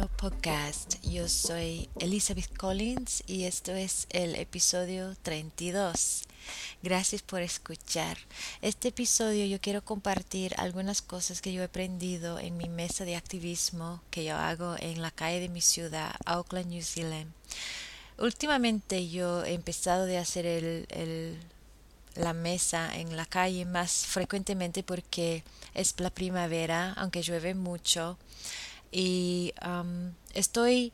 Podcast. Yo soy Elizabeth Collins y esto es el episodio 32. Gracias por escuchar. Este episodio yo quiero compartir algunas cosas que yo he aprendido en mi mesa de activismo que yo hago en la calle de mi ciudad, Auckland, New Zealand. Últimamente yo he empezado de hacer la mesa en la calle más frecuentemente porque es la primavera, aunque llueve mucho y estoy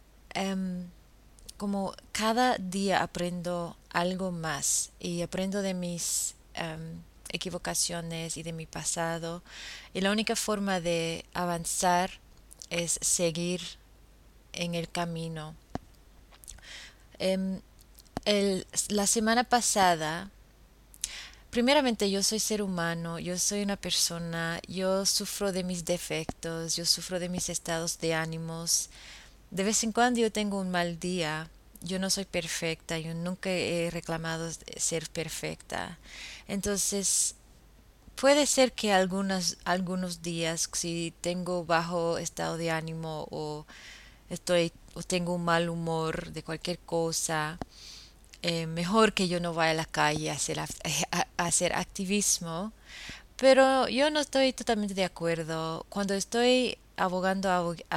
como cada día aprendo algo más y aprendo de mis equivocaciones y de mi pasado y la única forma de avanzar es seguir en el camino. Em, la semana pasada, primeramente yo soy ser humano, yo soy una persona, yo sufro de mis defectos, yo sufro de mis estados de ánimos. De vez en cuando yo tengo un mal día. Yo no soy perfecta, yo nunca he reclamado ser perfecta. Entonces, puede ser que algunos días, si tengo bajo estado de ánimo o tengo un mal humor de cualquier cosa, mejor que yo no vaya a la calle a a hacer activismo. Pero yo no estoy totalmente de acuerdo. Cuando estoy abogando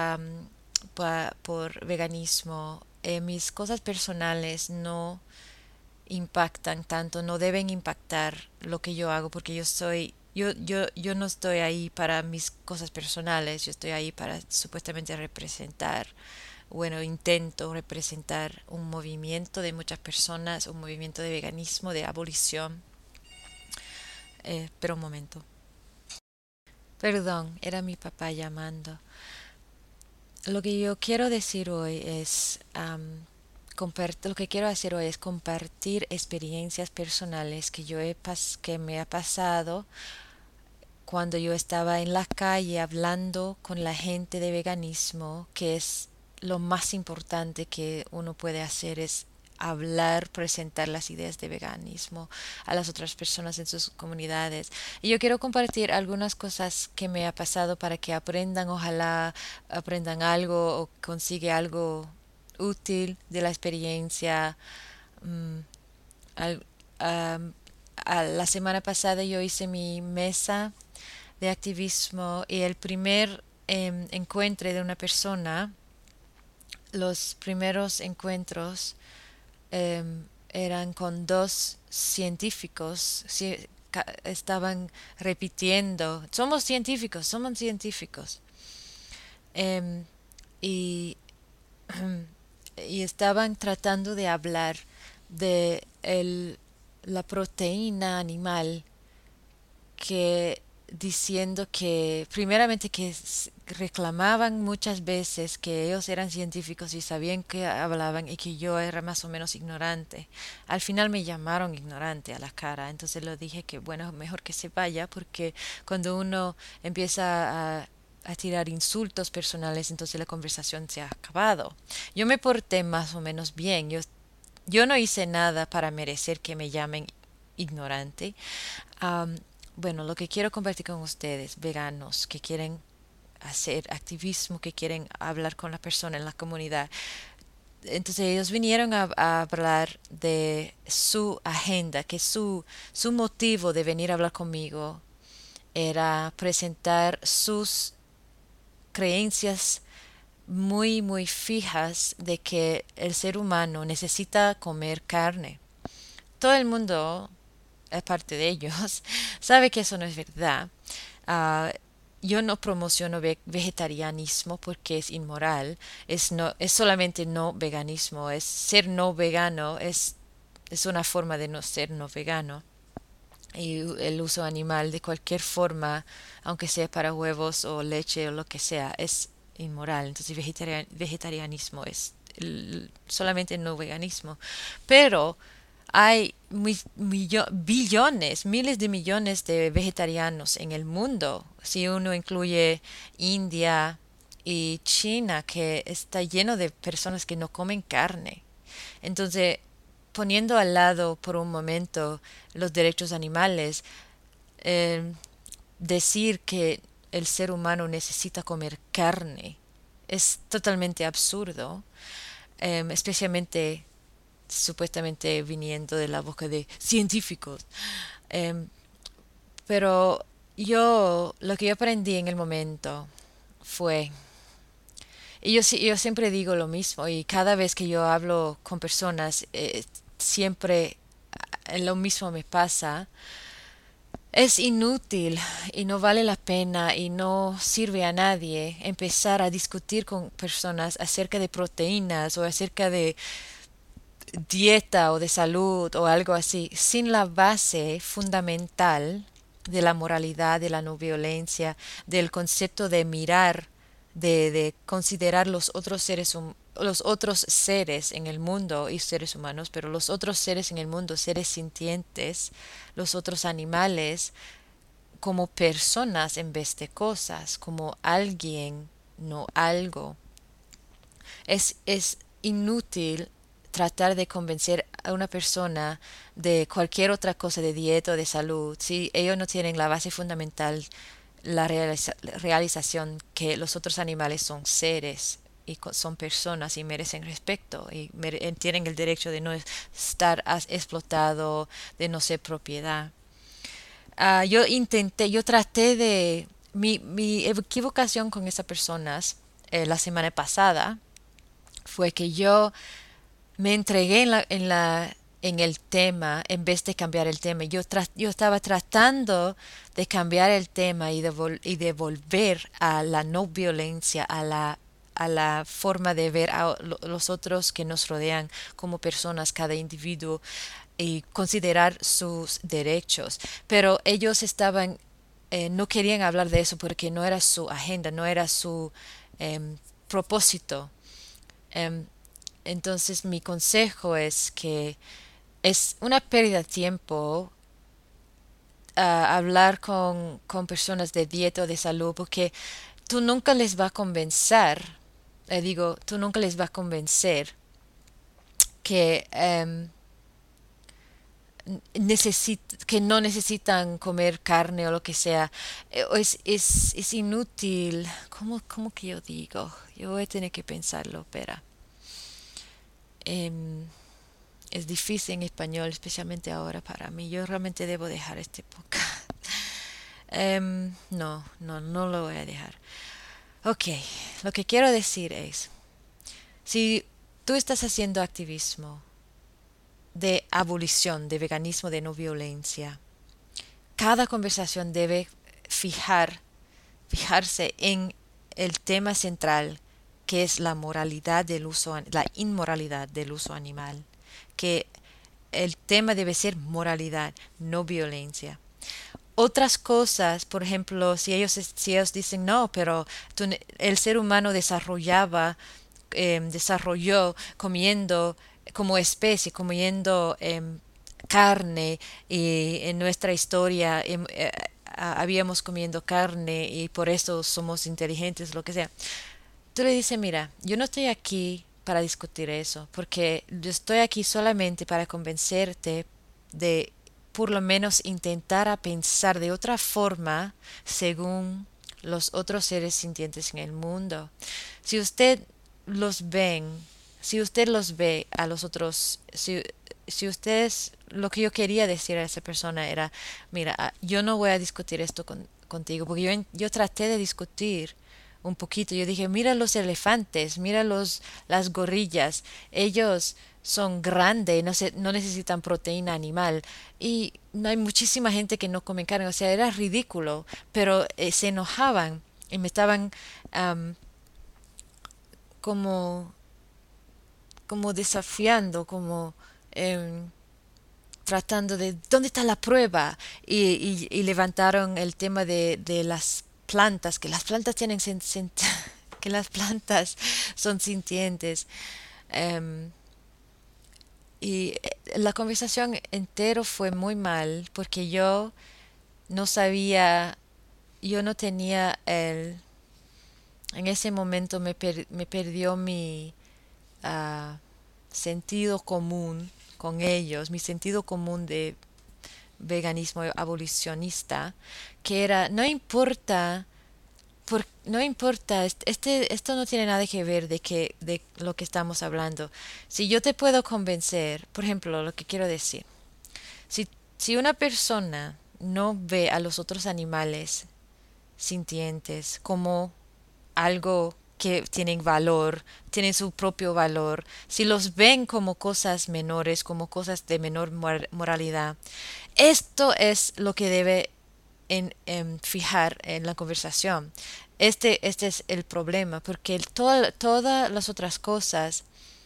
por veganismo, mis cosas personales no impactan tanto, no deben impactar lo que yo hago, porque yo no estoy ahí para mis cosas personales, yo estoy ahí para supuestamente representar, bueno, intento representar un movimiento de muchas personas, un movimiento de veganismo, de abolición. Pero un momento. Perdón, era mi papá llamando. Lo que yo quiero decir hoy es, lo que quiero hacer hoy es compartir experiencias personales que me ha pasado cuando yo estaba en la calle hablando con la gente de veganismo, que es lo más importante que uno puede hacer es hablar, presentar las ideas de veganismo a las otras personas en sus comunidades. Y yo quiero compartir algunas cosas que me ha pasado para que aprendan, ojalá aprendan algo o consiga algo útil de la experiencia. Mm, al- am, la semana pasada yo hice mi mesa de activismo y el primer encuentro de una persona, los primeros encuentros eran con dos científicos, estaban repitiendo, somos científicos. Em, y, y estaban tratando de hablar de la proteína animal que diciendo que primeramente reclamaban muchas veces que ellos eran científicos y sabían que hablaban y que yo era más o menos ignorante. Al final me llamaron ignorante a la cara, entonces lo dije que bueno, mejor que se vaya porque cuando uno empieza a tirar insultos personales, entonces la conversación se ha acabado. Yo me porté más o menos bien, yo no hice nada para merecer que me llamen ignorante. Am, bueno, lo que quiero compartir con ustedes, veganos que quieren hacer activismo, que quieren hablar con la persona en la comunidad. Entonces ellos vinieron a hablar de su agenda, que su motivo de venir a hablar conmigo era presentar sus creencias muy fijas de que el ser humano necesita comer carne. Todo el mundo, aparte de ellos, sabe que eso no es verdad. Ah, yo no promociono vegetarianismo porque es inmoral, es solamente no veganismo, es ser no vegano, es una forma de no ser no vegano. Y el uso animal de cualquier forma, aunque sea para huevos o leche o lo que sea, es inmoral. Entonces vegetarianismo es solamente no veganismo. Pero hay billones, miles de millones de vegetarianos en el mundo, si uno incluye India y China, que está lleno de personas que no comen carne. Entonces, poniendo al lado por un momento los derechos animales, eh, decir que el ser humano necesita comer carne es totalmente absurdo, especialmente supuestamente viniendo de la boca de científicos. Em, pero lo que yo aprendí en el momento fue, y yo siempre digo lo mismo, y cada vez que yo hablo con personas, siempre lo mismo me pasa. Es inútil y no vale la pena y no sirve a nadie empezar a discutir con personas acerca de proteínas o acerca de dieta o de salud o algo así, sin la base fundamental de la moralidad, de la no violencia, del concepto de mirar, de considerar los otros seres en el mundo y seres humanos, pero los otros seres en el mundo, seres sintientes, los otros animales, como personas en vez de cosas, como alguien, no algo. Es inútil tratar de convencer a una persona de cualquier otra cosa, de dieta o de salud, si ellos no tienen la base fundamental, realización que los otros animales son seres y son personas y merecen respeto y tienen el derecho de no estar explotado, de no ser propiedad. Yo traté mi equivocación con esas personas la semana pasada fue que yo me entregué en el tema en vez de cambiar el tema. Yo estaba tratando de cambiar el tema y de volver a la no violencia, a la forma de ver a los otros que nos rodean como personas, cada individuo, y considerar sus derechos. Pero ellos no querían hablar de eso porque no era su agenda, no era su propósito. Em, entonces mi consejo es que es una pérdida de tiempo hablar con personas de dieta o de salud porque tú nunca les va a convencer, tú nunca les va a convencer que que no necesitan comer carne o lo que sea. Es inútil. ¿Cómo que yo digo? Yo voy a tener que pensarlo, espera. Em, es difícil en español, especialmente ahora para mí. Yo realmente debo dejar este podcast. No lo voy a dejar. Ok, lo que quiero decir es, si tú estás haciendo activismo de abolición, de veganismo, de no violencia, cada conversación debe fijar, fijarse en el tema central, que es la moralidad del uso, la inmoralidad del uso animal, que el tema debe ser moralidad, no violencia. Otras cosas, por ejemplo, si ellos dicen no, pero el ser humano desarrolló comiendo como especie, comiendo carne y en nuestra historia habíamos comiendo carne y por eso somos inteligentes, lo que sea. Tú le dices, mira, yo no estoy aquí para discutir eso, porque yo estoy aquí solamente para convencerte de por lo menos intentar a pensar de otra forma según los otros seres sintientes en el mundo. Si usted los ven, si usted los ve a los otros, si ustedes, lo que yo quería decir a esa persona era, mira, yo no voy a discutir esto contigo, porque yo traté de discutir un poquito. Yo dije, mira los elefantes, mira las gorillas, ellos son grandes, no necesitan proteína animal. Y no hay muchísima gente que no come carne, o sea, era ridículo, pero se enojaban y me estaban am, como, como desafiando, como em, tratando de, ¿dónde está la prueba? Y levantaron el tema de las plantas, que las plantas tienen que las plantas son sintientes. Em, la conversación entero fue muy mal porque yo no sabía, yo no tenía en ese momento me perdió mi ah, sentido común con ellos, mi sentido común de veganismo abolicionista, que era, no importa no importa, esto no tiene nada que ver de lo que estamos hablando. Si yo te puedo convencer, por ejemplo, lo que quiero decir, si, si una persona no ve a los otros animales sintientes como algo que tienen valor, tienen su propio valor, si los ven como cosas menores, como cosas de menor moralidad, esto es lo que debe en fijar en la conversación. Este es el problema, porque todas las otras cosas,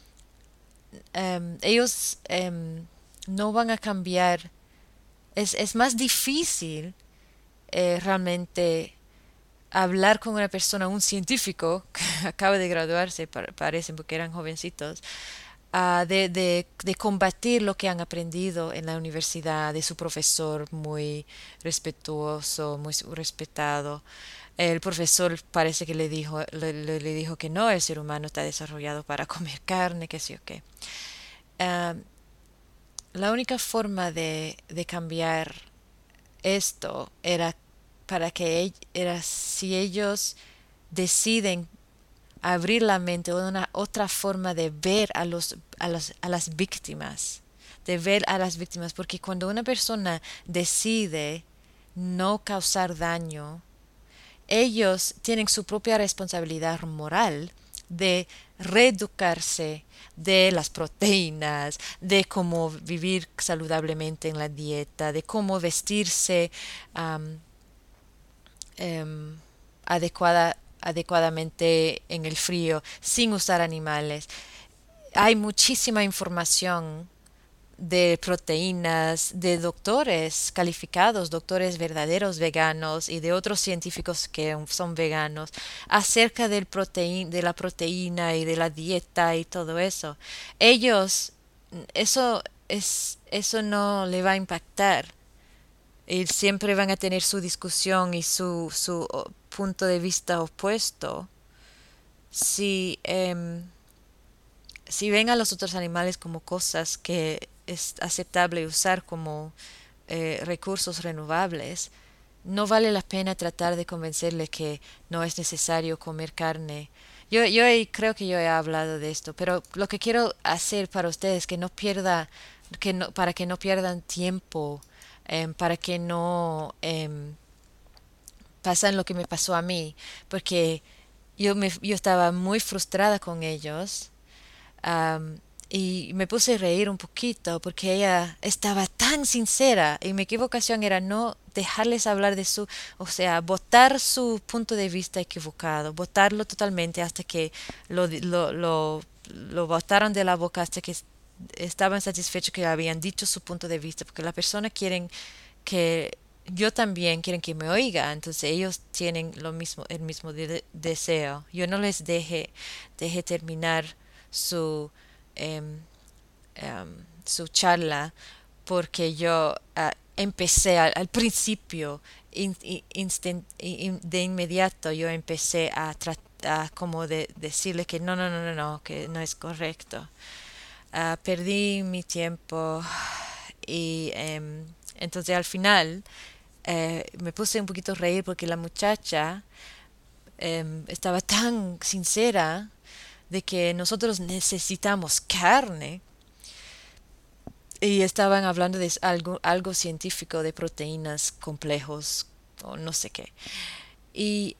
ellos no van a cambiar. Es más difícil realmente hablar con una persona, un científico que acaba de graduarse, parecen porque eran jovencitos, de combatir lo que han aprendido en la universidad, de su profesor muy respetuoso, muy respetado. El profesor parece que le dijo que no, el ser humano está desarrollado para comer carne, que sí o qué. Ah, la única forma de cambiar esto era era si ellos deciden abrir la mente o una otra forma de ver a las víctimas, de ver a las víctimas, porque cuando una persona decide no causar daño, ellos tienen su propia responsabilidad moral de reeducarse de las proteínas, de cómo vivir saludablemente en la dieta, de cómo vestirse am, em, adecuadamente en el frío, sin usar animales. Hay muchísima información de proteínas, de doctores calificados, doctores verdaderos veganos y de otros científicos que son veganos, acerca de la proteína y de la dieta y todo eso. Ellos, eso no le va a impactar. Y siempre van a tener su discusión y su punto de vista opuesto. Si, si ven a los otros animales como cosas que es aceptable usar como recursos renovables, no vale la pena tratar de convencerle que no es necesario comer carne. Creo que yo he hablado de esto, pero lo que quiero hacer para ustedes que no pierda, para que no pierdan tiempo, para que no pasen lo que me pasó a mí, porque yo estaba muy frustrada con ellos. Am, y me puse a reír un poquito porque ella estaba tan sincera y mi equivocación era no dejarles hablar o sea, votar su punto de vista equivocado, votarlo totalmente hasta que lo botaron de la boca, hasta que estaban satisfechos que habían dicho su punto de vista, porque las personas quieren que yo también quieren que me oiga, entonces ellos tienen lo mismo, el mismo deseo. Yo no les dejé terminar su, em, su charla porque yo empecé al principio, de inmediato yo empecé a tratar como de decirle que no, que no es correcto. Perdí mi tiempo y entonces al final me puse un poquito a reír porque la muchacha estaba tan sincera de que nosotros necesitamos carne y estaban hablando de algo científico de proteínas complejos o no sé qué. Y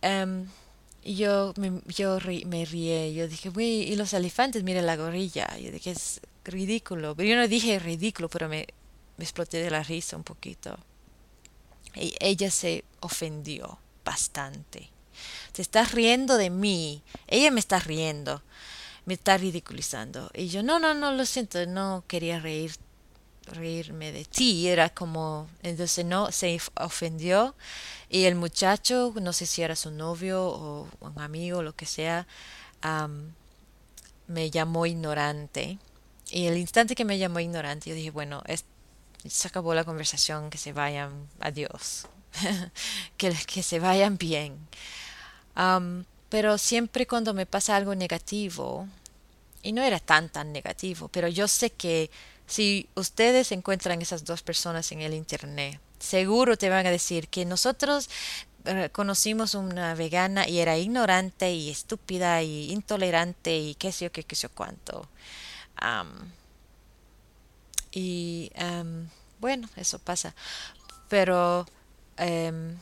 me rié, yo dije, güey, y los elefantes, mira la gorilla. Yo dije, es ridículo. Pero yo no dije ridículo, pero me exploté de la risa un poquito. Y ella se ofendió bastante. Te estás riendo de mí. Ella me está riendo. Me está ridiculizando. Y yo, no, lo siento, no quería reírme de ti. Era como, entonces no, se ofendió. Y el muchacho, no sé si era su novio o un amigo, lo que sea, am, me llamó ignorante. Y el instante que me llamó ignorante, yo dije, bueno, se acabó la conversación, que se vayan, adiós. Que se vayan bien. Pero siempre cuando me pasa algo negativo, y no era tan negativo, pero yo sé que si ustedes encuentran esas dos personas en el internet, seguro te van a decir que nosotros conocimos una vegana y era ignorante y estúpida y intolerante y qué sé yo cuánto. Am, bueno, eso pasa. Pero, em,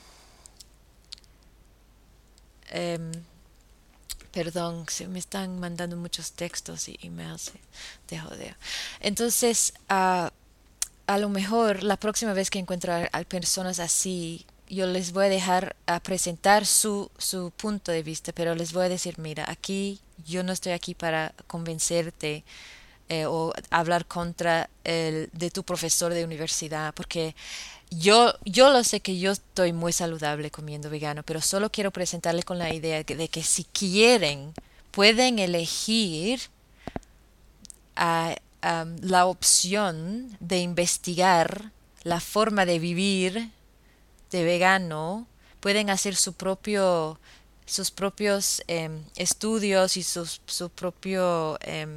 em, perdón, se me están mandando muchos textos y emails de joder. Entonces, a lo mejor la próxima vez que encuentro a personas así, yo les voy a dejar a presentar su punto de vista, pero les voy a decir, mira, aquí yo no estoy aquí para convencerte o hablar contra el de tu profesor de universidad, porque yo lo sé que yo estoy muy saludable comiendo vegano, pero solo quiero presentarle con la idea de que si quieren, pueden elegir a, la opción de investigar la forma de vivir de vegano, pueden hacer sus propios estudios y su propio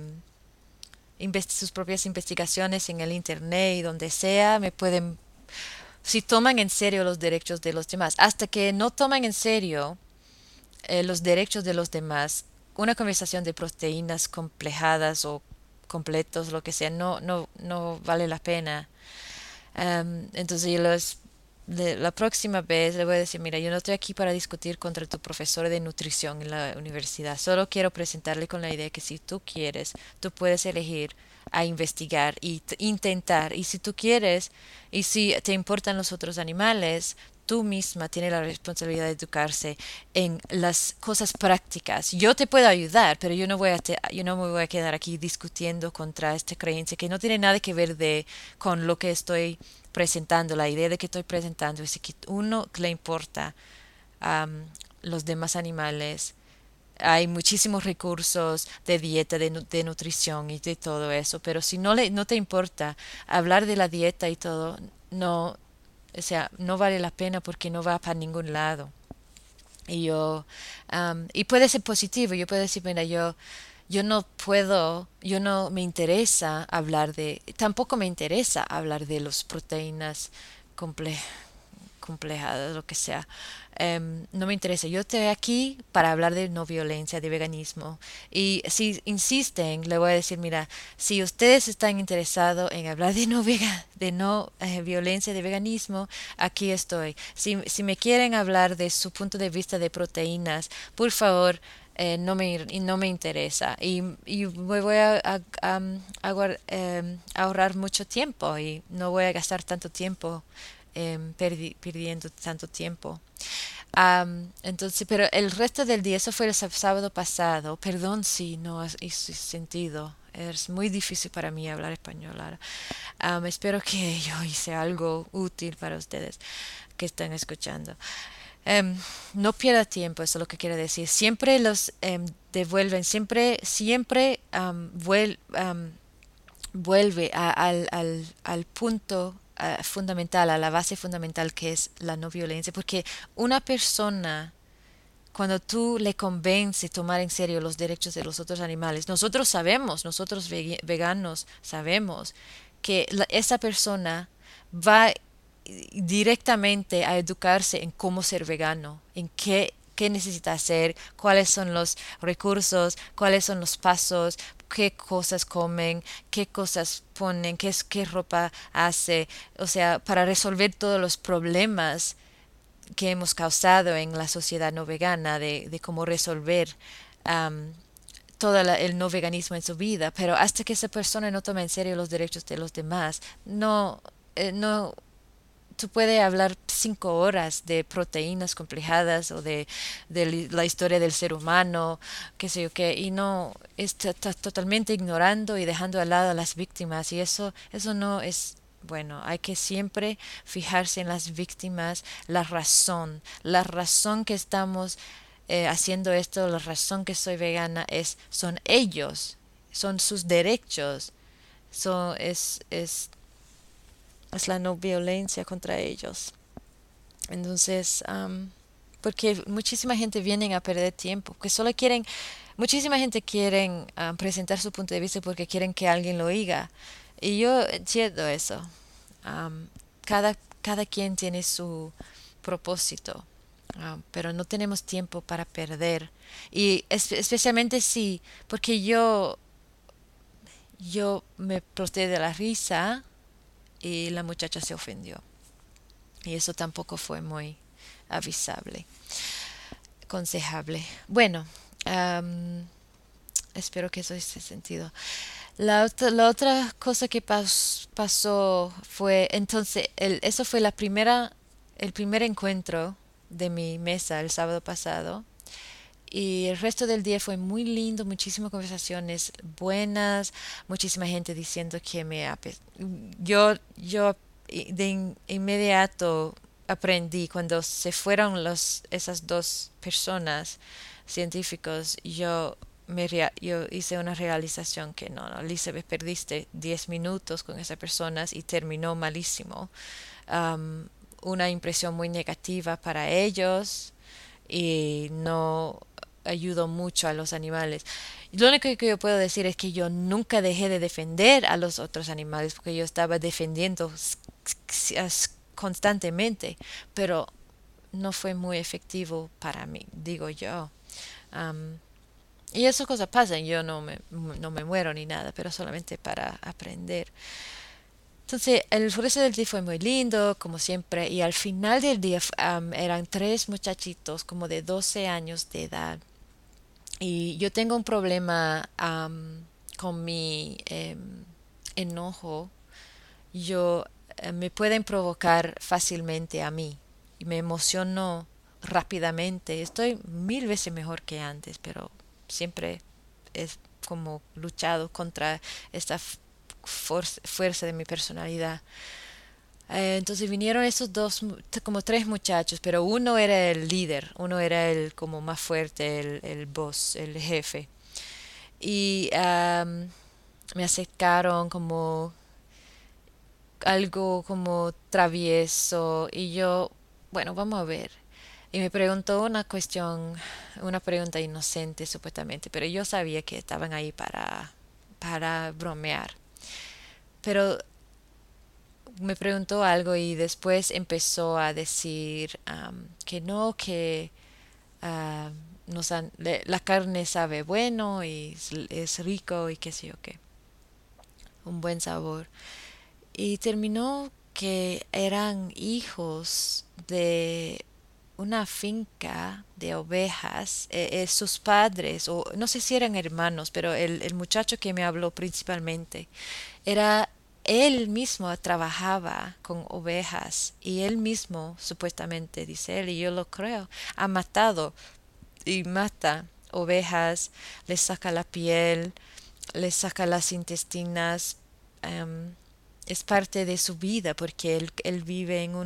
sus propias investigaciones en el internet y donde sea, me pueden, si toman en serio los derechos de los demás, hasta que no toman en serio los derechos de los demás, una conversación de proteínas complejadas o completos, lo que sea, no vale la pena. Entonces yo la próxima vez le voy a decir, mira, yo no estoy aquí para discutir contra tu profesor de nutrición en la universidad, solo quiero presentarle con la idea que si tú quieres, tú puedes elegir a investigar y intentar, y si tú quieres, y si te importan los otros animales, tú misma tienes la responsabilidad de educarse en las cosas prácticas. Yo te puedo ayudar, pero yo no me voy a quedar aquí discutiendo contra esta creencia que no tiene nada que ver con lo que estoy presentando. La idea de que estoy presentando es que uno le importa los demás animales. Hay muchísimos recursos de dieta, de nutrición y de todo eso, pero si no te importa hablar de la dieta y todo, no, o sea, no vale la pena porque no va para ningún lado. Y puede ser positivo, yo puedo decir, mira, yo no puedo, yo no me interesa tampoco me interesa hablar de las proteínas comple- complejas, lo que sea. No me interesa. Yo estoy aquí para hablar de no violencia, de veganismo. Y si insisten, le voy a decir, mira, si ustedes están interesados en hablar de de no violencia, de veganismo, aquí estoy. Si me quieren hablar de su punto de vista de proteínas, por favor, no me interesa y me voy ahorrar mucho tiempo y no voy a gastar tanto tiempo perdiendo tanto tiempo. Entonces, pero el resto del día, eso fue el sábado pasado, perdón si no hizo sentido, es muy difícil para mí hablar español ahora. Espero que yo hice algo útil para ustedes que están escuchando. No pierda tiempo, eso es lo que quiero decir. Siempre los devuelven, siempre vuelve al punto fundamental, a la base fundamental que es la no violencia, porque una persona, cuando tú le convences tomar en serio los derechos de los otros animales, nosotros sabemos, nosotros veganos sabemos que esa persona va directamente a educarse en cómo ser vegano, en qué necesita hacer, cuáles son los recursos, cuáles son los pasos, qué cosas comen, qué cosas ponen, qué ropa hace, o sea, para resolver todos los problemas que hemos causado en la sociedad no vegana, de cómo resolver am, todo el no veganismo en su vida, pero hasta que esa persona no toma en serio los derechos de los demás, no, tú puedes hablar 5 horas de proteínas complejadas o de la historia del ser humano, qué sé yo qué, y no, estás totalmente ignorando y dejando al lado a las víctimas, y eso no es bueno. Hay que siempre fijarse en las víctimas, la razón que estamos haciendo esto, la razón que soy vegana son ellos, son sus derechos, es la no violencia contra ellos. Entonces, porque muchísima gente viene a perder tiempo, que solo quieren, muchísima gente quieren presentar su punto de vista porque quieren que alguien lo oiga. Y yo entiendo eso. Am, cada quien tiene su propósito. Pero no tenemos tiempo para perder. Y especialmente si, porque yo me broté de la risa y la muchacha se ofendió. Y eso tampoco fue muy avisable, aconsejable. Bueno, am, espero que eso hice sentido. La otra cosa que pasó fue, entonces, eso fue el primer encuentro de mi mesa el sábado pasado. Y el resto del día fue muy lindo, muchísimas conversaciones buenas, muchísima gente diciendo que yo inmediato aprendí cuando se fueron esas dos personas científicos, yo hice una realización que no, Elizabeth, perdiste 10 minutos con esas personas y terminó malísimo. Am, una impresión muy negativa para ellos y no ayudó mucho a los animales. Lo único que yo puedo decir es que yo nunca dejé de defender a los otros animales porque yo estaba defendiendo constantemente, pero no fue muy efectivo para mí, digo yo. Am, y esas cosas pasan, yo no me muero ni nada, pero solamente para aprender. Entonces, el resto del día fue muy lindo, como siempre, y al final del día eran tres muchachitos como de 12 años de edad. Y yo tengo un problema con mi enojo. Yo me pueden provocar fácilmente a mí y me emociono rápidamente. Estoy mil veces mejor que antes, pero siempre es como luchado contra esta fuerza de mi personalidad. Entonces vinieron esos como tres muchachos, pero uno era el líder, uno era el como más fuerte, el boss, el jefe. Y me acercaron como algo como travieso y yo, bueno, vamos a ver. Y me preguntó una pregunta inocente supuestamente, pero yo sabía que estaban ahí para bromear. Pero me preguntó algo y después empezó a decir que no, que la carne sabe bueno y es rico y qué sé yo qué, un buen sabor. Y terminó que eran hijos de una finca de ovejas. Sus padres, o no sé si eran hermanos, pero el muchacho que me habló principalmente era él mismo trabajaba con ovejas y él mismo, supuestamente, dice él, y yo lo creo, ha matado y mata ovejas, les saca la piel, les saca las intestinas. em, es parte de su vida porque él vive en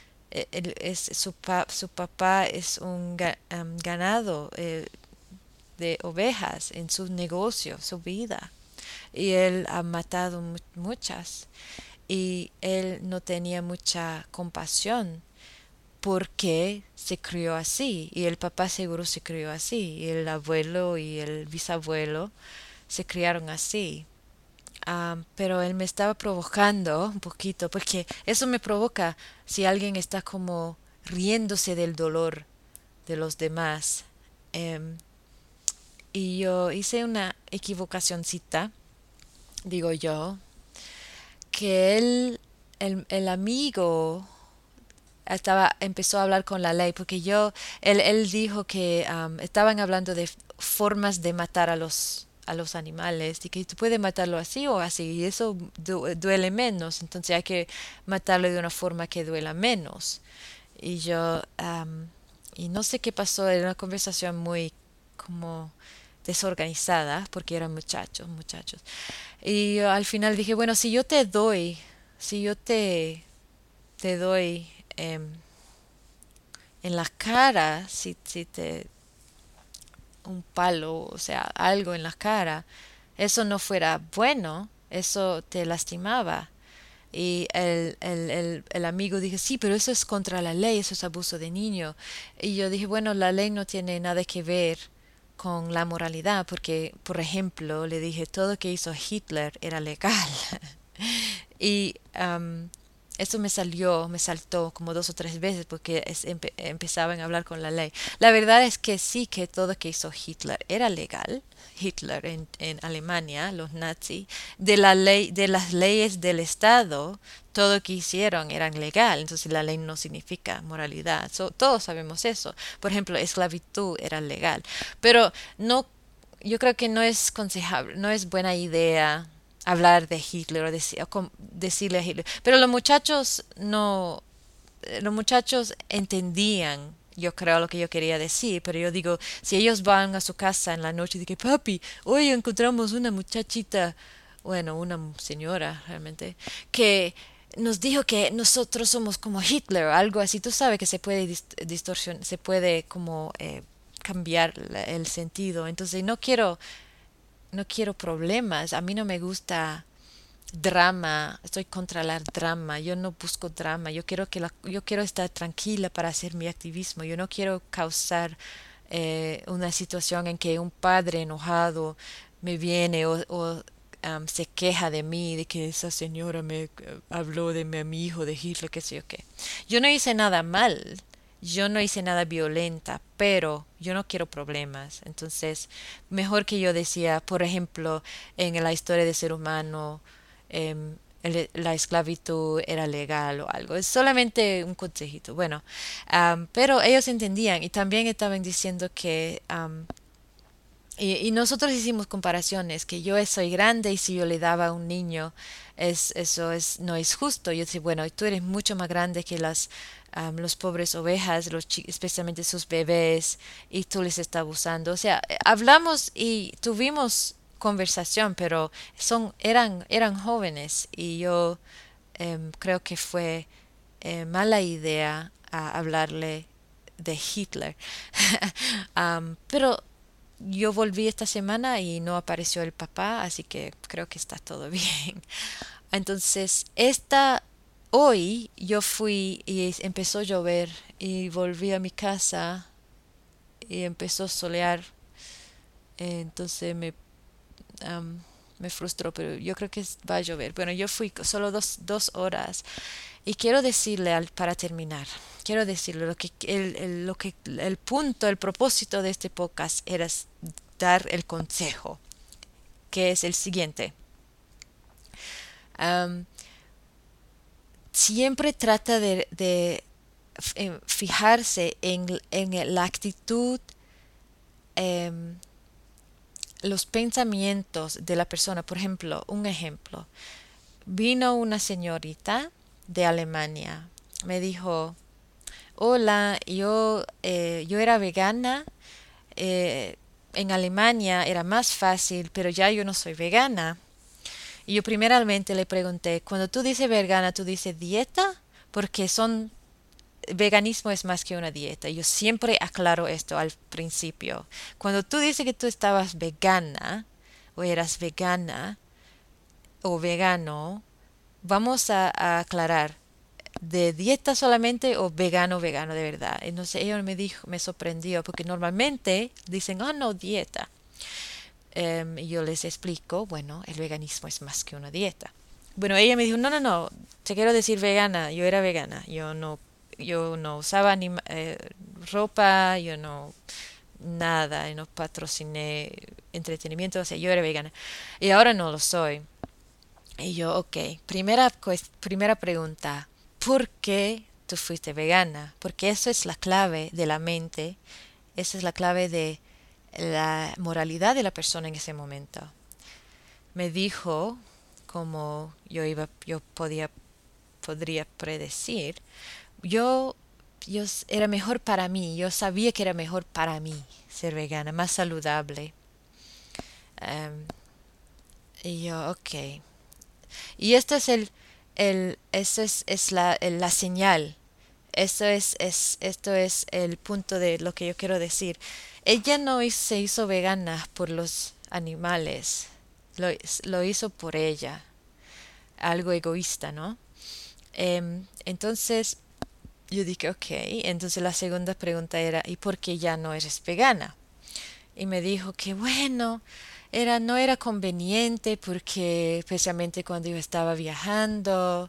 su papá es un ganado de ovejas en su negocio, su vida. Y él ha matado muchas. Y él no tenía mucha compasión porque se crió así. Y el papá seguro se crió así. Y el abuelo y el bisabuelo se criaron así. Pero él me estaba provocando un poquito, porque eso me provoca si alguien está como riéndose del dolor de los demás. Em, y yo hice una equivocacioncita, digo yo, que el amigo empezó a hablar con la ley, porque él dijo que estaban hablando de formas de matar a los animales, y que tú puedes matarlo así o así, y eso duele menos, entonces hay que matarlo de una forma que duela menos. Y y no sé qué pasó, era una conversación muy como desorganizada, porque eran muchachos. Y yo al final dije, bueno, si yo te doy em, en la cara, si te un palo, o sea, algo en la cara, eso no fuera bueno, eso te lastimaba. Y el amigo dije, sí, pero eso es contra la ley, eso es abuso de niño. Y yo dije, bueno, la ley no tiene nada que ver con la moralidad, porque, por ejemplo, le dije, todo lo que hizo Hitler era legal. Y Eso me saltó como dos o tres veces porque empezaban a hablar con la ley. La verdad es que sí, que todo lo que hizo Hitler era legal. Hitler en Alemania, los nazis, de la ley, de las leyes del Estado, todo lo que hicieron eran legal. Entonces la ley no significa moralidad. Todos sabemos eso. Por ejemplo, esclavitud era legal. Pero no, yo creo que no es aconsejable, no es buena idea hablar de Hitler o decirle a Hitler. Pero los muchachos no, los muchachos entendían, yo creo, lo que yo quería decir, pero yo digo, si ellos van a su casa en la noche y dicen, papi, hoy encontramos una muchachita, bueno, una señora realmente, que nos dijo que nosotros somos como Hitler o algo así, tú sabes que se puede distorsionar, se puede como cambiar el sentido. Entonces no quiero problemas, a mí no me gusta drama, estoy contra el drama, yo no busco drama, yo quiero estar tranquila para hacer mi activismo, yo no quiero causar una situación en que un padre enojado me viene se queja de mí, de que esa señora me habló de mi hijo, de Hitler, qué sé yo qué. Yo no hice nada mal, yo no hice nada violenta, pero yo no quiero problemas. Entonces, mejor que yo decía, por ejemplo, en la historia del ser humano, la esclavitud era legal o algo. Es solamente un consejito. Bueno, pero ellos entendían y también estaban diciendo que y nosotros hicimos comparaciones, que yo soy grande y si yo le daba a un niño, eso no es justo. Yo decía, bueno, tú eres mucho más grande que los pobres ovejas, especialmente sus bebés, y tú les estás abusando. O sea, hablamos y tuvimos conversación, pero eran jóvenes y yo creo que fue mala idea hablarle de Hitler. Pero yo volví esta semana y no apareció el papá, así que creo que está todo bien. Entonces, hoy yo fui y empezó a llover y volví a mi casa y empezó a solear. Entonces am, me frustró, pero yo creo que va a llover. Bueno, yo fui solo dos horas y quiero decirle para terminar, quiero decirle el punto, el propósito de este podcast era dar el consejo, que es el siguiente. Am, Siempre trata de fijarse en la actitud, em, los pensamientos de la persona. Por ejemplo, un ejemplo. Vino una señorita de Alemania. Me dijo, hola, yo era vegana. En Alemania era más fácil, pero ya yo no soy vegana. Y yo primeramente le pregunté, cuando tú dices vegana, ¿tú dices dieta? Porque veganismo es más que una dieta. Yo siempre aclaro esto al principio. Cuando tú dices que tú estabas vegana o eras vegana o vegano, vamos a aclarar de dieta solamente o vegano, vegano de verdad. Entonces ella me dijo, me sorprendió porque normalmente dicen, oh no, dieta. Y yo les explico, bueno, el veganismo es más que una dieta. Bueno, ella me dijo, no, no, no, te quiero decir vegana, yo era vegana, yo no usaba ropa, yo no nada, y no patrociné entretenimiento, o sea, yo era vegana. Y ahora no lo soy. Y yo, ok, primera pregunta, ¿por qué tú fuiste vegana? Porque eso es la clave de la mente, esa es la clave de la moralidad de la persona en ese momento. Me dijo, como yo podría predecir, yo, era mejor para mí, yo sabía que era mejor para mí ser vegana, más saludable. Em, y yo, ok. Y esto es eso es la señal. Esto es el punto de lo que yo quiero decir. Ella no se hizo vegana por los animales, lo hizo por ella, algo egoísta, ¿no? Entonces yo dije, ok, entonces la segunda pregunta era, ¿y por qué ya no eres vegana? Y me dijo que bueno, no era conveniente porque especialmente cuando yo estaba viajando,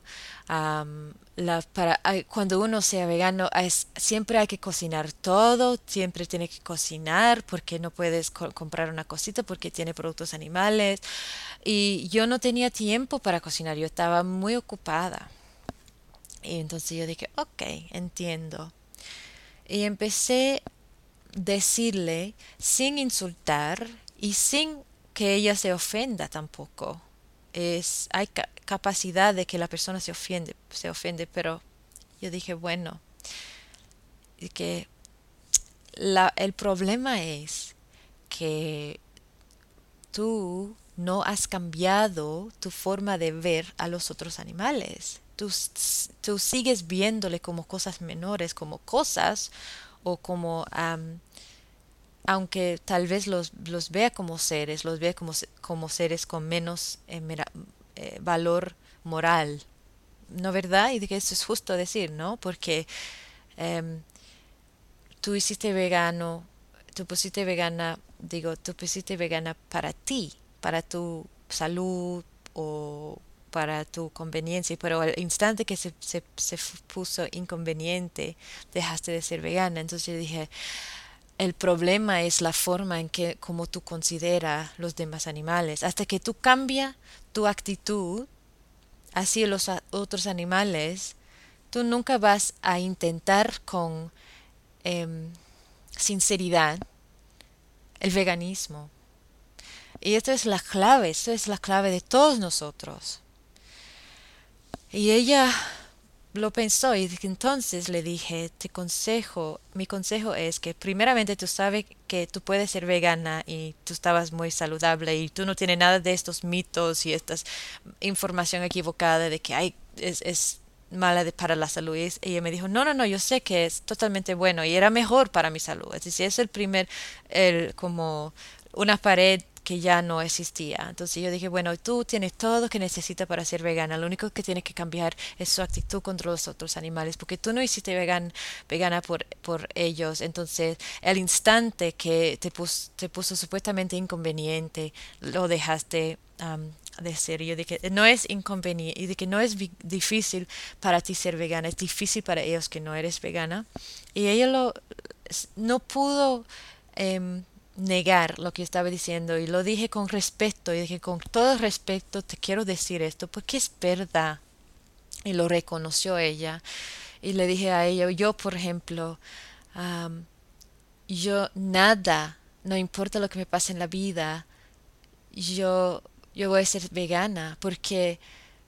cuando uno sea vegano siempre hay que cocinar todo, siempre tiene que cocinar porque no puedes comprar una cosita porque tiene productos animales y yo no tenía tiempo para cocinar, yo estaba muy ocupada. Y entonces yo dije, ok, entiendo. Y empecé decirle sin insultar y sin que ella se ofenda tampoco. Hay capacidad de que la persona se ofende, pero yo dije, bueno, y que el problema es que tú no has cambiado tu forma de ver a los otros animales. Tú sigues viéndole como cosas menores, como cosas o como aunque tal vez los vea como seres, los vea como seres con menos valor moral, ¿no verdad? Y de que eso es justo decir, ¿no? Porque em, tú hiciste vegano, tú pusiste vegana, digo, tú pusiste vegana para ti, para tu salud o para tu conveniencia, pero al instante que se puso inconveniente, dejaste de ser vegana. Entonces yo dije, el problema es la forma en que como tú consideras los demás animales. Hasta que tú cambias tu actitud hacia los otros animales, tú nunca vas a intentar con em, sinceridad el veganismo. Y esto es la clave de todos nosotros. Y ella lo pensó y entonces le dije, mi consejo es que primeramente tú sabes que tú puedes ser vegana y tú estabas muy saludable y tú no tienes nada de estos mitos y esta información equivocada de que es mala para la salud. Y ella me dijo, no, no, no, yo sé que es totalmente bueno y era mejor para mi salud. Es decir, es como una pared que ya no existía. Entonces yo dije, bueno, tú tienes todo lo que necesitas para ser vegana. Lo único que tienes que cambiar es su actitud contra los otros animales, porque tú no hiciste vegana por ellos. Entonces, el instante que te puso supuestamente inconveniente, lo dejaste de ser. Yo dije, no es inconveniente, y de que no es difícil para ti ser vegana, es difícil para ellos que no eres vegana. Y ella no pudo negar lo que estaba diciendo y lo dije con respeto y dije con todo respeto te quiero decir esto porque es verdad y lo reconoció ella y le dije a ella yo por ejemplo am, yo nada no importa lo que me pase en la vida yo yo voy a ser vegana porque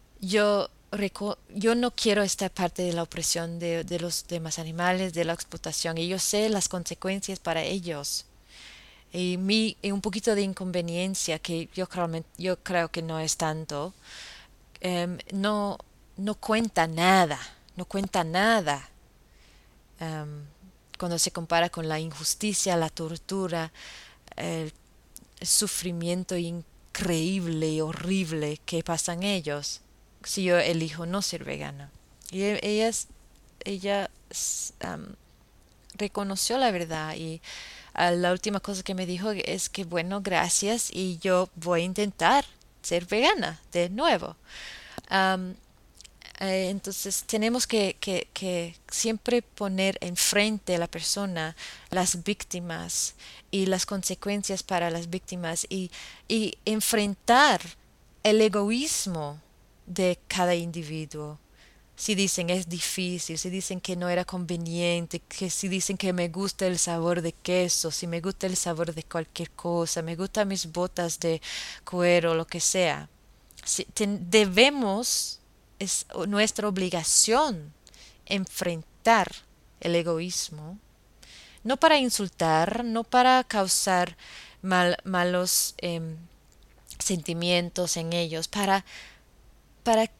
yo no quiero esta parte de la opresión de los demás animales de la explotación y yo sé las consecuencias para ellos y un poquito de inconveniencia que yo creo que no es tanto, no, no cuenta nada, no cuenta nada em, cuando se compara con la injusticia, la tortura, el, el sufrimiento increíble y horrible que pasan ellos si yo elijo no ser vegana. Y ella reconoció la verdad y la última cosa que me dijo es que bueno, gracias y yo voy a intentar ser vegana de nuevo. Am, entonces tenemos que siempre poner enfrente a la persona las víctimas y las consecuencias para las víctimas y enfrentar el egoísmo de cada individuo. Si dicen es difícil, si dicen que no era conveniente, que si dicen que me gusta el sabor de queso, si me gusta el sabor de cualquier cosa, me gustan mis botas de cuero, lo que sea. Debemos, es nuestra obligación enfrentar el egoísmo, no para insultar, no para causar malos sentimientos en ellos, para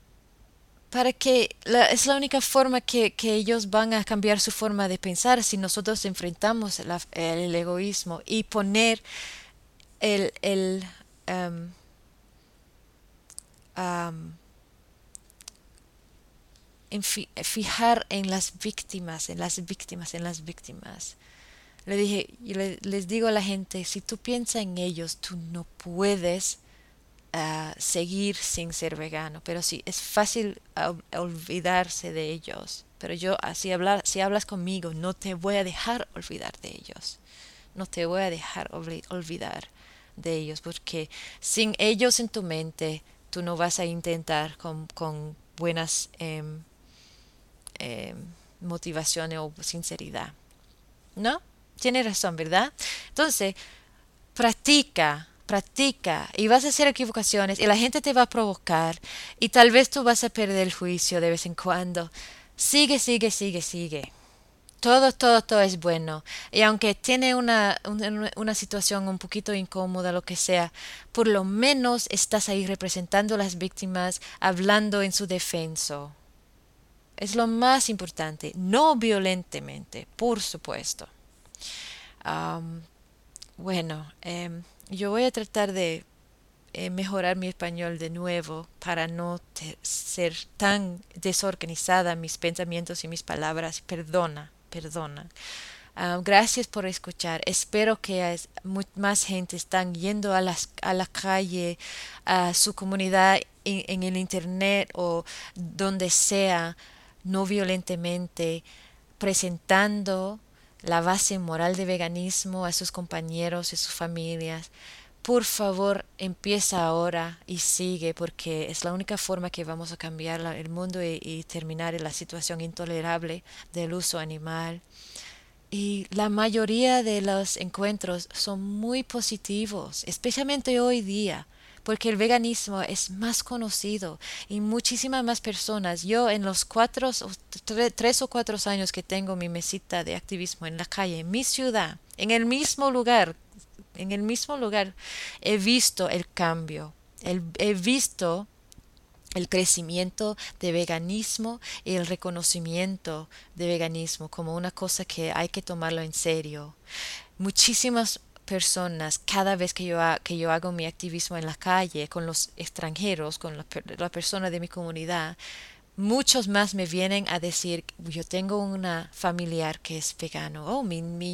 es la única forma que ellos van a cambiar su forma de pensar si nosotros enfrentamos el egoísmo y poner el em, am, fijar en las víctimas, en las víctimas, en las víctimas. Le dije, les digo a la gente, si tú piensas en ellos, tú no puedes seguir sin ser vegano. Pero sí, es fácil olvidarse de ellos. Pero yo, si hablas conmigo, no te voy a dejar olvidar de ellos. No te voy a dejar olvidar de ellos, porque sin ellos en tu mente, tú no vas a intentar con buenas em, motivaciones o sinceridad. ¿No? Tienes razón, ¿verdad? Entonces, practica, practica y vas a hacer equivocaciones y la gente te va a provocar y tal vez tú vas a perder el juicio de vez en cuando. Sigue, sigue, sigue, sigue. Todo, todo, todo es bueno. Y aunque tiene una situación un poquito incómoda, lo que sea, por lo menos estás ahí representando a las víctimas, hablando en su defensa. Es lo más importante, no violentamente, por supuesto. Am, bueno, yo voy a tratar de mejorar mi español de nuevo para no ser tan desorganizada mis pensamientos y mis palabras. Perdona, perdona. Gracias por escuchar. Espero que más gente están yendo a la calle, a su comunidad en el internet o donde sea, no violentamente, presentando la base moral de veganismo a sus compañeros y sus familias. Por favor, empieza ahora y sigue porque es la única forma que vamos a cambiar el mundo y terminar la situación intolerable del uso animal. Y la mayoría de los encuentros son muy positivos, especialmente hoy día, porque el veganismo es más conocido y muchísimas más personas. Yo en los 3 o 4 años que tengo mi mesita de activismo en la calle, en mi ciudad, en el mismo lugar, he visto el cambio. He visto el crecimiento de veganismo y el reconocimiento de veganismo como una cosa que hay que tomarlo en serio. Muchísimas personas, cada vez que yo hago mi activismo en la calle con los extranjeros, con la persona de mi comunidad, muchos más me vienen a decir, yo tengo una familiar que es vegano, oh,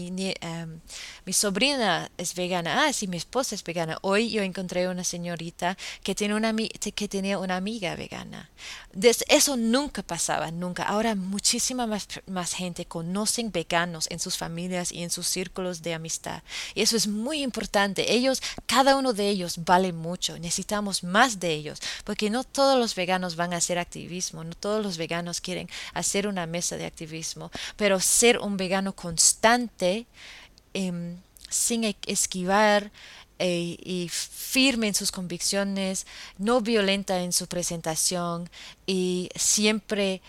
mi sobrina es vegana, ah, sí, mi esposa es vegana. Hoy yo encontré una señorita que, que tenía una amiga vegana. Eso nunca pasaba, nunca. Ahora muchísima más gente conocen veganos en sus familias y en sus círculos de amistad. Y eso es muy importante. Cada uno de ellos vale mucho. Necesitamos más de ellos, porque no todos los veganos van a hacer activismo, no todos los veganos quieren hacer una mesa de activismo, pero ser un vegano constante, sin esquivar y firme en sus convicciones, no violenta en su presentación y siempre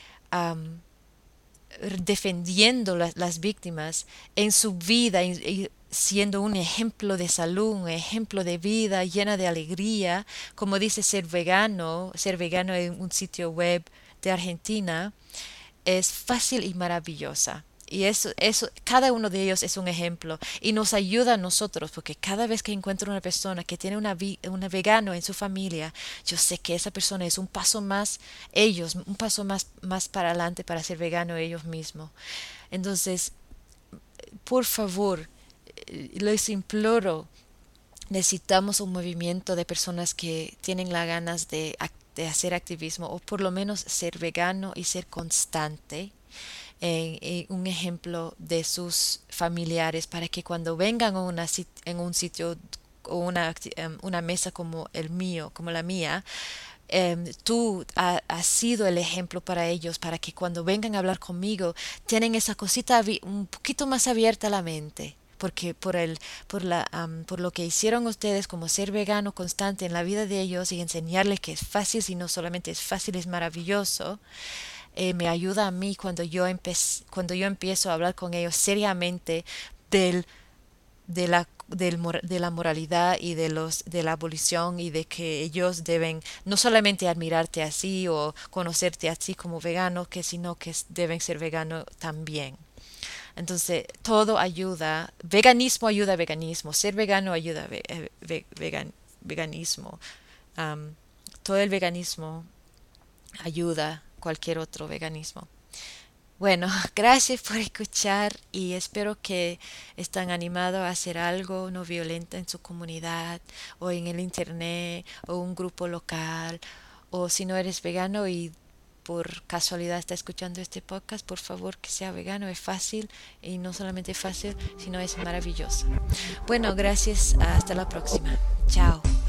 defendiendo las víctimas en su vida y siendo un ejemplo de salud, un ejemplo de vida llena de alegría, como dice ser vegano en un sitio web de Argentina, es fácil y maravillosa. Y cada uno de ellos es un ejemplo y nos ayuda a nosotros, porque cada vez que encuentro una persona que tiene una vegano en su familia, yo sé que esa persona es un paso más, un paso más para adelante para ser vegano ellos mismos. Entonces, por favor, les imploro, necesitamos un movimiento de personas que tienen las ganas de hacer activismo o por lo menos ser vegano y ser constante en un ejemplo de sus familiares para que cuando vengan en un sitio o una mesa como el mío, como la mía, tú has sido el ejemplo para ellos, para que cuando vengan a hablar conmigo, tienen esa cosita un poquito más abierta a la mente. Porque por lo que hicieron ustedes como ser vegano constante en la vida de ellos y enseñarles que es fácil, si no solamente es fácil, es maravilloso, me ayuda a mí cuando yo empiezo a hablar con ellos seriamente del, de la moralidad y de la abolición y de que ellos deben no solamente admirarte así o conocerte así como vegano, sino que deben ser vegano también. Entonces, todo ayuda, veganismo ayuda a veganismo, ser vegano ayuda a veganismo. Am, Todo el veganismo ayuda a cualquier otro veganismo. Bueno, gracias por escuchar y espero que estén animados a hacer algo no violento en su comunidad o en el internet o un grupo local. O si no eres vegano y por casualidad está escuchando este podcast, por favor que sea vegano. Es fácil y no solamente fácil, sino es maravilloso. Bueno, gracias. Hasta la próxima. Chao.